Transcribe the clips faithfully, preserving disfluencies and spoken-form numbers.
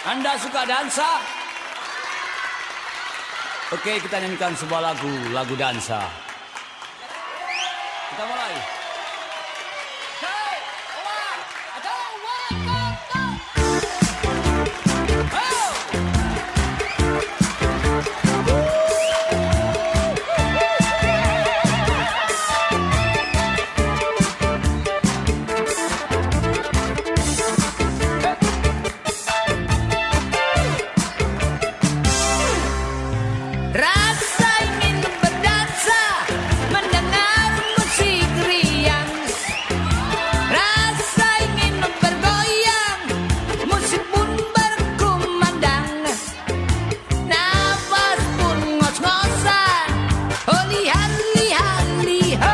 Anda suka dansa? Oke, kita nyanyikan sebuah lagu, lagu dansa. Kita mulai. Rasa ingin berdansa, mendengar musik riang. Rasa ingin bergoyang, musik pun berkumandang. Nafas pun ngos-ngosan, oh lihat-lihat liho.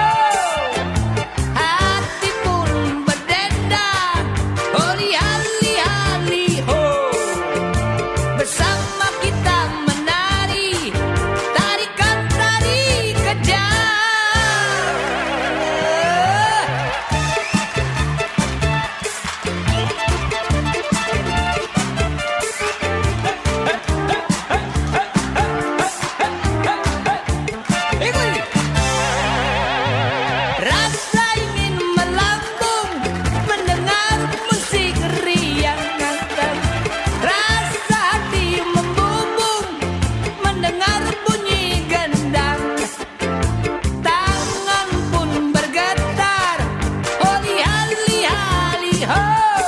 Hati pun berdendang, oh lihat-lihat liho. Bersama kita menari, tarikan tari kejam. Ikuti. Rasa ingin melambung, mendengar musik riang. Rasa hati membubung, mendengar bunyi gendang. Tangan pun bergetar, oh lihat-lihat liho.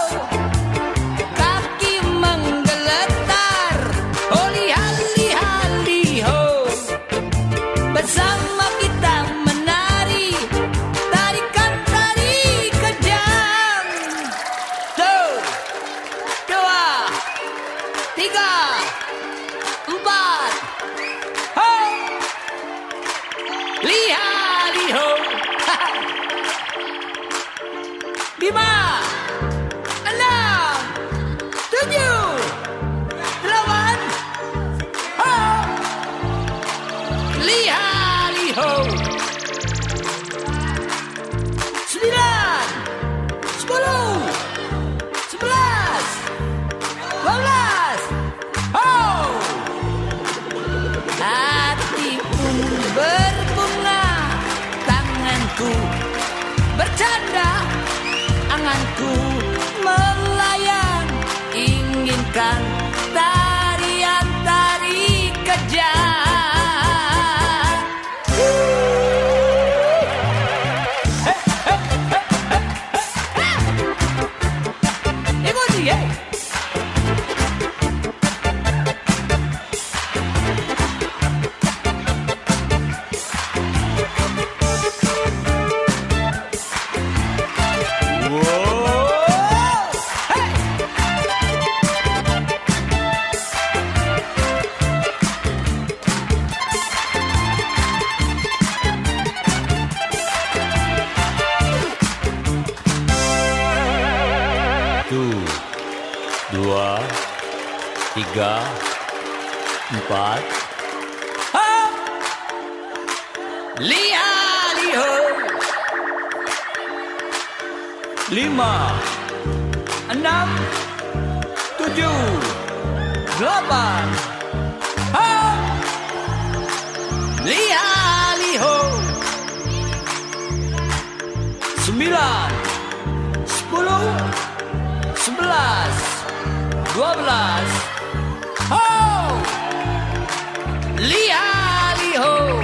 Kaki menggeletar, oh lihat-lihat liho. Bersama kita menari, tarikan tari kejam. Satu, dua, tiga, empat. Ho! Lihat liho. Lima, enam, tujuh, delapan. Ho! Lihat liho. Sembilan, sepuluh, sebelas, dua belas. Oh, hati pun berbunga, tanganku bercanda, anganku melayang, inginkan tarian tari kejam. Ikuti, hey. Wow. Hey. Satu, dua, tiga, empat. Ho! Lihat liho. Lima, Enam, tujuh, delapan. Ho! Lihat liho. sembilan, Sepuluh, sebelas, dua belas. Ho! Lihat liho.